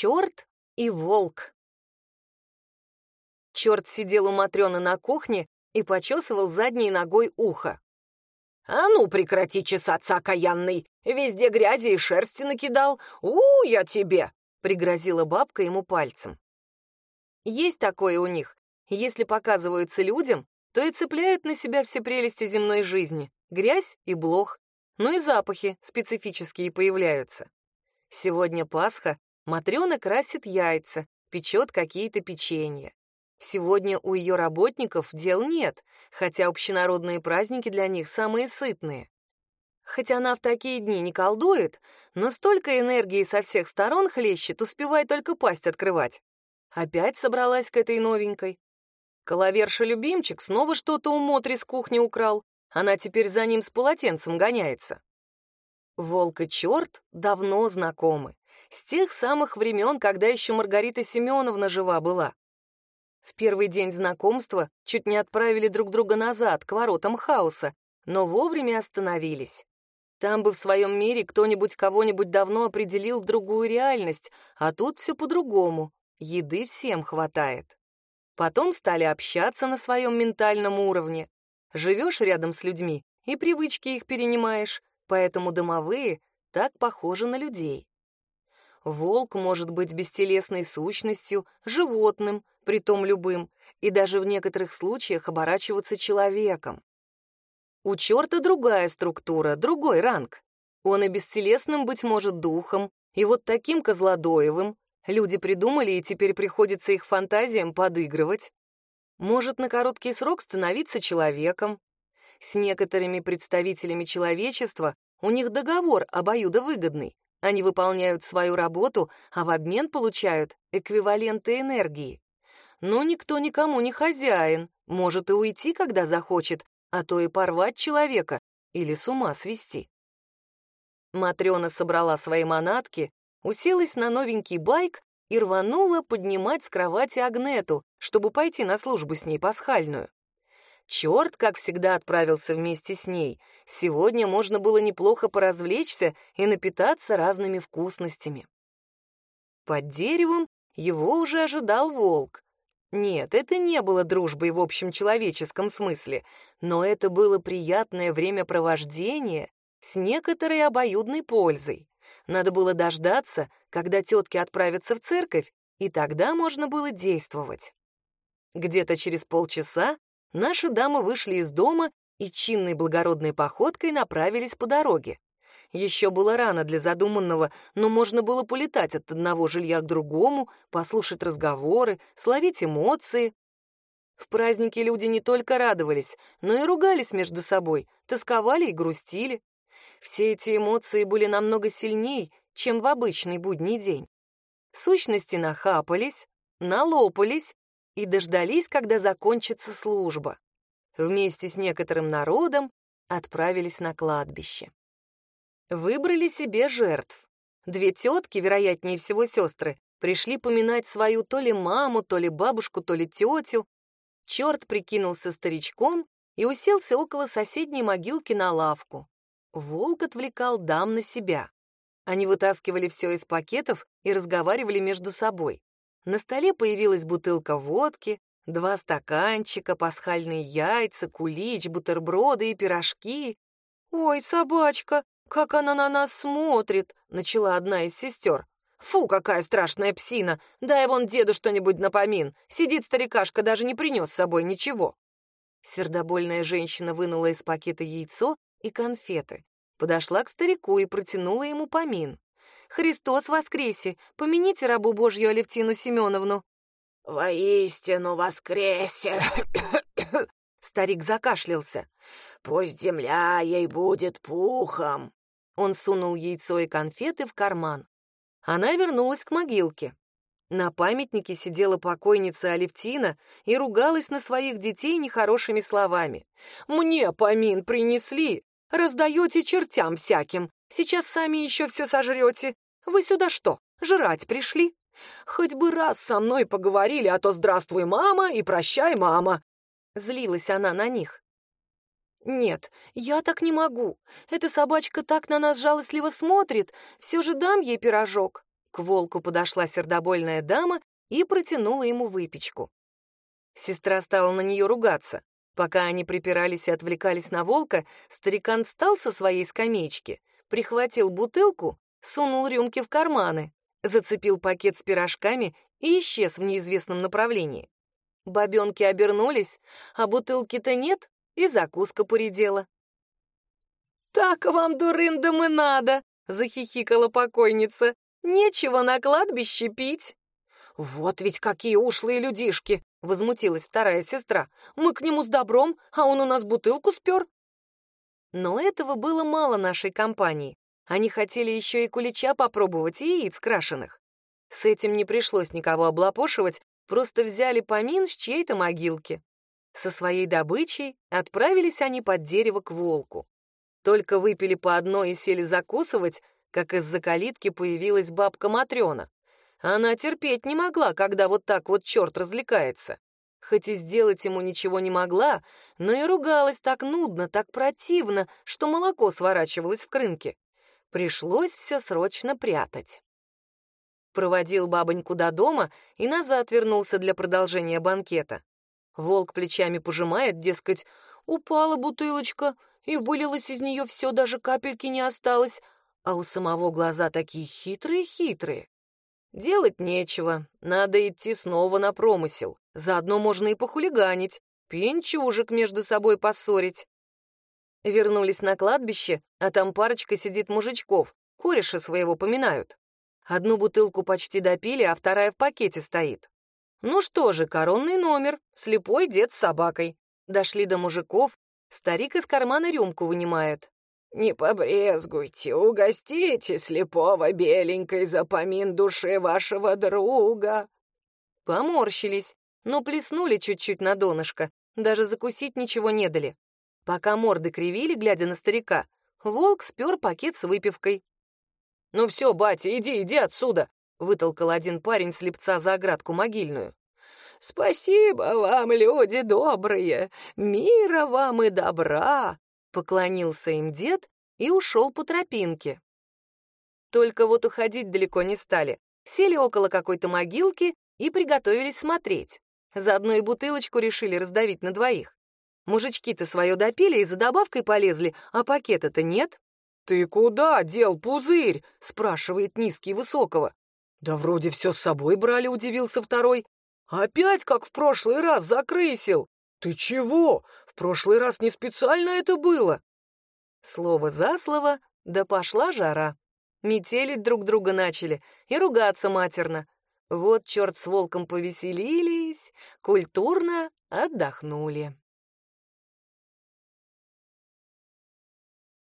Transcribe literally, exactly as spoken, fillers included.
Черт и волк. Черт сидел у Матрёны на кухне и почесывал задней ногой ухо. «А ну, прекрати чесаться, окаянный! Везде грязи и шерсти накидал! У, я тебе!» — пригрозила бабка ему пальцем. Есть такое у них. Если показываются людям, то и цепляют на себя все прелести земной жизни. Грязь и блох. Ну и запахи специфические появляются. Сегодня Пасха, Матрёна красит яйца, печет какие-то печенья. Сегодня у ее работников дел нет, хотя общенародные праздники для них самые сытные. Хотя она в такие дни не колдует, но столько энергии со всех сторон хлещет, успевай только пасть открывать. Опять собралась к этой новенькой. Коловерша-любимчик снова что-то у Мотри с кухни украл. Она теперь за ним с полотенцем гоняется. Волк и черт давно знакомы. С тех самых времен, когда еще Маргарита Семеновна жива была. В первый день знакомства чуть не отправили друг друга назад, к воротам хаоса, но вовремя остановились. Там бы в своем мире кто-нибудь кого-нибудь давно определил в другую реальность, а тут все по-другому. Еды всем хватает. Потом стали общаться на своем ментальном уровне. Живешь рядом с людьми и привычки их перенимаешь, поэтому домовые так похожи на людей. Волк может быть бестелесной сущностью, животным, притом любым, и даже в некоторых случаях оборачиваться человеком. У черта другая структура, другой ранг. Он и бестелесным, быть может, духом, и вот таким козлодоевым. Люди придумали, и теперь приходится их фантазиям подыгрывать. Может на короткий срок становиться человеком. С некоторыми представителями человечества у них договор обоюдовыгодный. Они выполняют свою работу, а в обмен получают эквиваленты энергии. Но никто никому не хозяин, может и уйти, когда захочет, а то и порвать человека или с ума свести. Матрёна собрала свои манатки, уселась на новенький байк и рванула поднимать с кровати Агнету, чтобы пойти на службу с ней пасхальную. Черт, как всегда, отправился вместе с ней. Сегодня можно было неплохо поразвлечься и напитаться разными вкусностями. Под деревом его уже ожидал волк. Нет, это не было дружбой в общем человеческом смысле, но это было приятное времяпровождение с некоторой обоюдной пользой. Надо было дождаться, когда тетки отправятся в церковь, и тогда можно было действовать. Где-то через полчаса наши дамы вышли из дома и чинной благородной походкой направились по дороге. Еще было рано для задуманного, но можно было полетать от одного жилья к другому, послушать разговоры, словить эмоции. В праздники люди не только радовались, но и ругались между собой, тосковали и грустили. Все эти эмоции были намного сильней, чем в обычный будний день. Сущности нахапались, налопались и дождались, когда закончится служба. Вместе с некоторым народом отправились на кладбище. Выбрали себе жертв. Две тетки, вероятнее всего сестры, пришли поминать свою то ли маму, то ли бабушку, то ли тетю. Черт прикинулся старичком и уселся около соседней могилки на лавку. Волк отвлекал дам на себя. Они вытаскивали все из пакетов и разговаривали между собой. На столе появилась бутылка водки, два стаканчика, пасхальные яйца, кулич, бутерброды и пирожки. «Ой, собачка, как она на нас смотрит!» — начала одна из сестер. «Фу, какая страшная псина! Дай вон деду что-нибудь напомин. Сидит старикашка, даже не принес с собой ничего». Сердобольная женщина вынула из пакета яйцо и конфеты, подошла к старику и протянула ему помин. «Христос воскресе! Помяните рабу Божью Алевтину Семеновну!» «Воистину воскресе!» Старик закашлялся. «Пусть земля ей будет пухом!» Он сунул яйцо и конфеты в карман. Она вернулась к могилке. На памятнике сидела покойница Алевтина и ругалась на своих детей нехорошими словами. «Мне помин принесли! Раздаете чертям всяким! Сейчас сами еще все сожрете! Вы сюда что, жрать пришли? Хоть бы раз со мной поговорили, а то здравствуй, мама, и прощай, мама!» Злилась она на них. «Нет, я так не могу. Эта собачка так на нас жалостливо смотрит. Все же дам ей пирожок. К волку подошла сердобольная дама и протянула ему выпечку. Сестра стала на нее ругаться. Пока они припирались и отвлекались на волка, старикан встал со своей скамеечки, прихватил бутылку, сунул рюмки в карманы, зацепил пакет с пирожками и исчез в неизвестном направлении. Бабенки обернулись, а бутылки-то нет, и закуска поредела. «Так вам, дурындам, и надо!» — захихикала покойница. «Нечего на кладбище пить!» «Вот ведь какие ушлые людишки!» — возмутилась вторая сестра. «Мы к нему с добром, а он у нас бутылку спер!» Но этого было мало нашей компании. Они хотели еще и кулича попробовать, и яиц крашеных. С этим не пришлось никого облапошивать, просто взяли помин с чьей-то могилки. Со своей добычей отправились они под дерево к волку. Только выпили по одной и сели закусывать, как из-за калитки появилась бабка Матрёна. Она терпеть не могла, когда вот так вот черт развлекается. Хоть и сделать ему ничего не могла, но и ругалась так нудно, так противно, что молоко сворачивалось в крынке. Пришлось все срочно прятать. Проводил бабоньку до дома и назад вернулся для продолжения банкета. Волк плечами пожимает, дескать, упала бутылочка, и вылилось из нее все, даже капельки не осталось, а у самого глаза такие хитрые-хитрые. Делать нечего, надо идти снова на промысел, заодно можно и похулиганить, пьянчужек между собой поссорить. Вернулись на кладбище, а там парочка сидит мужичков, кореша своего поминают. Одну бутылку почти допили, а вторая в пакете стоит. Ну что же, коронный номер, слепой дед с собакой. Дошли до мужиков, старик из кармана рюмку вынимает. «Не побрезгуйте, угостите слепого беленькой за помин души вашего друга». Поморщились, но плеснули чуть-чуть на донышко, даже закусить ничего не дали. Пока морды кривили, глядя на старика, волк спер пакет с выпивкой. «Ну все, батя, иди, иди отсюда!» — вытолкал один парень слепца за оградку могильную. «Спасибо вам, люди добрые, мира вам и добра!» — поклонился им дед и ушел по тропинке. Только вот уходить далеко не стали. Сели около какой-то могилки и приготовились смотреть. Заодно и бутылочку решили раздавить на двоих. Мужички-то свое допили и за добавкой полезли, а пакета-то нет. «Ты куда дел пузырь?» — спрашивает низкий высокого. «Да вроде все с собой брали», — удивился второй. «Опять, как в прошлый раз, закрысил!» «Ты чего? В прошлый раз не специально это было!» Слово за слово, да пошла жара. Метелить друг друга начали и ругаться матерно. Вот черт с волком повеселились, культурно отдохнули.